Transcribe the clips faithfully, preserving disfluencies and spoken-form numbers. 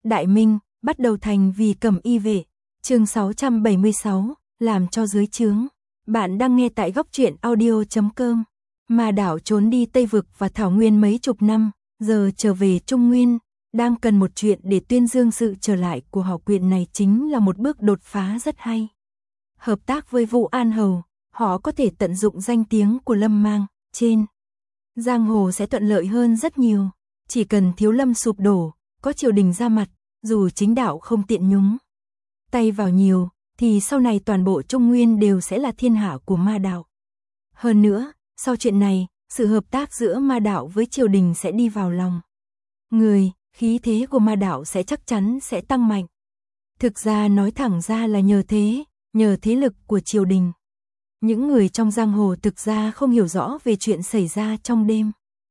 Đại Minh, bắt đầu thành vì Cẩm Y vệ. Chương sáu trăm bảy mươi sáu, làm cho dưới trướng. Bạn đang nghe tại góc truyện audio chấm com. Ma Đảo trốn đi Tây Vực và Thảo Nguyên mấy chục năm, giờ trở về Trung Nguyên, đang cần một chuyện để tuyên dương sự trở lại của hảo quyện này, chính là một bước đột phá rất hay. Hợp tác với Vũ An Hầu, họ có thể tận dụng danh tiếng của Lâm Mang, trên giang hồ sẽ thuận lợi hơn rất nhiều. Chỉ cần Thiếu Lâm sụp đổ, có triều đình ra mặt, dù chính đạo không tiện nhúng tay vào nhiều, thì sau này toàn bộ Trung Nguyên đều sẽ là thiên hạ của Ma Đạo. Hơn nữa, sau chuyện này, sự hợp tác giữa Ma Đạo với triều đình sẽ đi vào lòng người, khí thế của Ma Đạo sẽ chắc chắn sẽ tăng mạnh. Thực ra nói thẳng ra là nhờ thế, nhờ thế lực của triều đình. Những người trong giang hồ thực ra không hiểu rõ về chuyện xảy ra trong đêm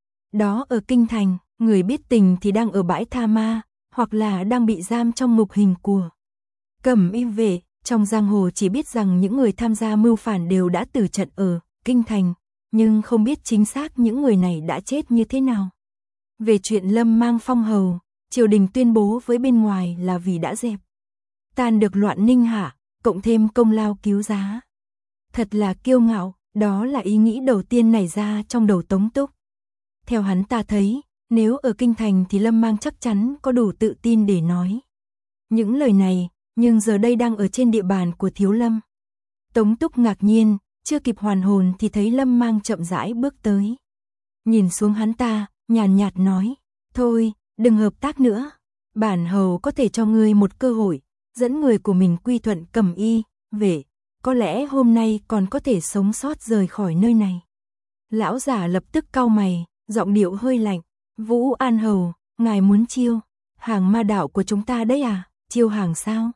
đó ở Kinh Thành, người biết tình thì đang ở bãi tha ma, hoặc là đang bị giam trong ngục hình của Cẩm Y vệ. Trong giang hồ chỉ biết rằng những người tham gia mưu phản đều đã tử trận ở Kinh Thành, nhưng không biết chính xác những người này đã chết như thế nào. Về chuyện Lâm Mang phong hầu, triều đình tuyên bố với bên ngoài là vì đã dẹp tan được loạn Ninh Hạ, cộng thêm công lao cứu giá. Thật là kiêu ngạo, đó là ý nghĩ đầu tiên nảy ra trong đầu Tống Túc. Theo hắn ta thấy, nếu ở Kinh Thành thì Lâm Mang chắc chắn có đủ tự tin để nói những lời này, nhưng giờ đây đang ở trên địa bàn của Thiếu Lâm. Tống Túc ngạc nhiên, chưa kịp hoàn hồn thì thấy Lâm Mang chậm rãi bước tới. Nhìn xuống hắn ta, nhàn nhạt nói, thôi, đừng hợp tác nữa. Bản hầu có thể cho ngươi một cơ hội, dẫn người của mình quy thuận Cẩm Y vệ, có lẽ hôm nay còn có thể sống sót rời khỏi nơi này. Lão giả lập tức cau mày, giọng điệu hơi lạnh, Vũ An Hầu, ngài muốn chiêu hàng Ma Đạo của chúng ta đấy à, chiêu hàng sao?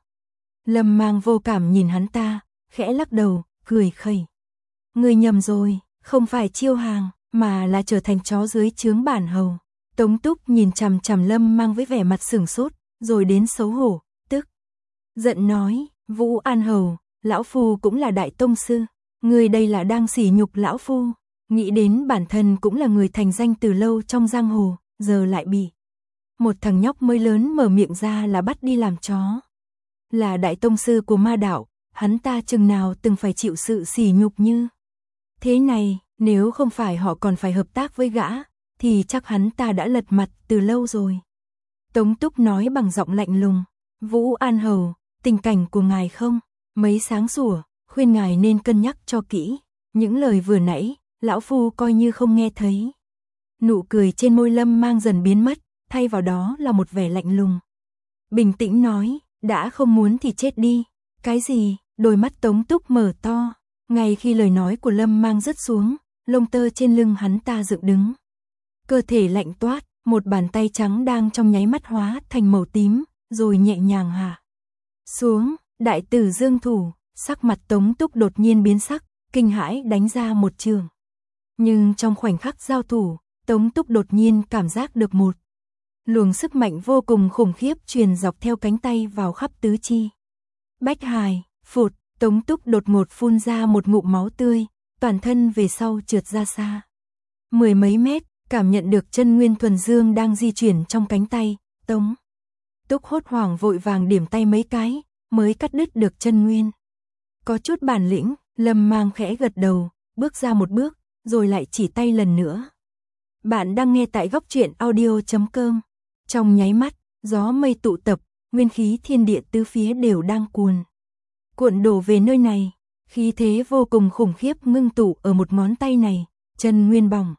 Lâm Mang vô cảm nhìn hắn ta, khẽ lắc đầu, cười khẩy. Ngươi nhầm rồi, không phải chiêu hàng, mà là trở thành chó dưới trướng bản hầu. Tống Túc nhìn chằm chằm Lâm Mang với vẻ mặt sửng sốt, rồi đến xấu hổ, tức giận nói, Vũ An Hầu, lão phu cũng là đại tông sư, ngươi đây là đang sỉ nhục lão phu. Nghĩ đến bản thân cũng là người thành danh từ lâu trong giang hồ, giờ lại bị một thằng nhóc mới lớn mở miệng ra là bắt đi làm chó. Là đại tông sư của Ma Đạo, hắn ta chừng nào từng phải chịu sự sỉ nhục như thế này, nếu không phải họ còn phải hợp tác với gã, thì chắc hắn ta đã lật mặt từ lâu rồi. Tống Túc nói bằng giọng lạnh lùng, Vũ An Hầu, tình cảnh của ngài không mấy sáng sủa, khuyên ngài nên cân nhắc cho kỹ. Những lời vừa nãy, lão phu coi như không nghe thấy. Nụ cười trên môi Lâm Mang dần biến mất, thay vào đó là một vẻ lạnh lùng. Bình tĩnh nói, đã không muốn thì chết đi. Cái gì? Đôi mắt Tống Túc mở to. Ngay khi lời nói của Lâm Mang rớt xuống, lông tơ trên lưng hắn ta dựng đứng. Cơ thể lạnh toát, một bàn tay trắng đang trong nháy mắt hóa thành màu tím, rồi nhẹ nhàng hạ xuống. Đại tử dương thủ, sắc mặt Tống Túc đột nhiên biến sắc, kinh hãi đánh ra một trường. Nhưng trong khoảnh khắc giao thủ, Tống Túc đột nhiên cảm giác được một luồng sức mạnh vô cùng khủng khiếp truyền dọc theo cánh tay vào khắp tứ chi. Bách hài, phụt, Tống Túc đột ngột phun ra một ngụm máu tươi, toàn thân về sau trượt ra xa mười mấy mét, cảm nhận được chân nguyên thuần dương đang di chuyển trong cánh tay. Tống Túc hốt hoảng vội vàng điểm tay mấy cái, mới cắt đứt được chân nguyên. Có chút bản lĩnh, Lâm Mang khẽ gật đầu, bước ra một bước, rồi lại chỉ tay lần nữa. Bạn đang nghe tại góc truyện audio chấm com. Trong nháy mắt, gió mây tụ tập, nguyên khí thiên địa tứ phía đều đang cuồn cuộn đổ về nơi này, khí thế vô cùng khủng khiếp ngưng tụ ở một ngón tay này, chân nguyên bỏng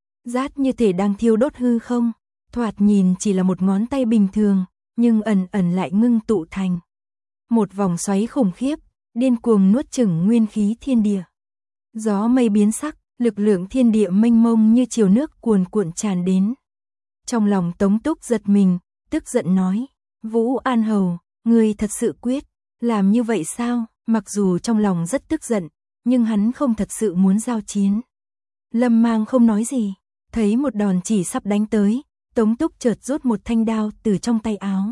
rát như thể đang thiêu đốt hư không, thoạt nhìn chỉ là một ngón tay bình thường, nhưng ẩn ẩn lại ngưng tụ thành một vòng xoáy khủng khiếp, điên cuồng nuốt chửng nguyên khí thiên địa. Gió mây biến sắc, lực lượng thiên địa mênh mông như chiều nước cuồn cuộn tràn đến. Trong lòng Tống Túc giật mình, tức giận nói, Vũ An Hầu, ngươi thật sự quyết làm như vậy sao? Mặc dù trong lòng rất tức giận, nhưng hắn không thật sự muốn giao chiến. Lâm Mang không nói gì, thấy một đòn chỉ sắp đánh tới, Tống Túc chợt rút một thanh đao từ trong tay áo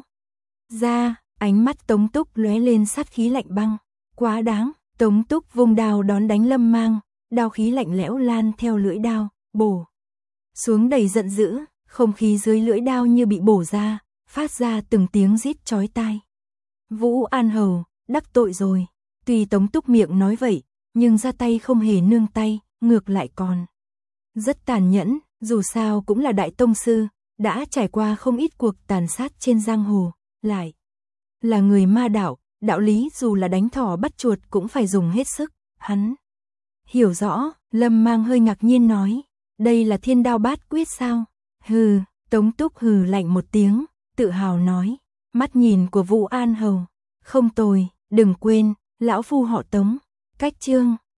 ra, ánh mắt Tống Túc lóe lên sát khí lạnh băng. Quá đáng, Tống Túc vung đao đón đánh Lâm Mang, đao khí lạnh lẽo lan theo lưỡi đao, bổ xuống đầy giận dữ, không khí dưới lưỡi đao như bị bổ ra, phát ra từng tiếng rít chói tai. Vũ An Hầu, đắc tội rồi. Tuy Tống Túc miệng nói vậy, nhưng ra tay không hề nương tay, ngược lại còn rất tàn nhẫn, dù sao cũng là đại tông sư, đã trải qua không ít cuộc tàn sát trên giang hồ, lại là người ma đạo, đạo lý dù là đánh thỏ bắt chuột cũng phải dùng hết sức, hắn hiểu rõ. Lâm Mang hơi ngạc nhiên nói, đây là Thiên Đao Bát Quyết sao? Hừ, Tống Túc hừ lạnh một tiếng, tự hào nói, mắt nhìn của Vũ An Hầu không tồi, đừng quên, lão phu họ Tống, cách chương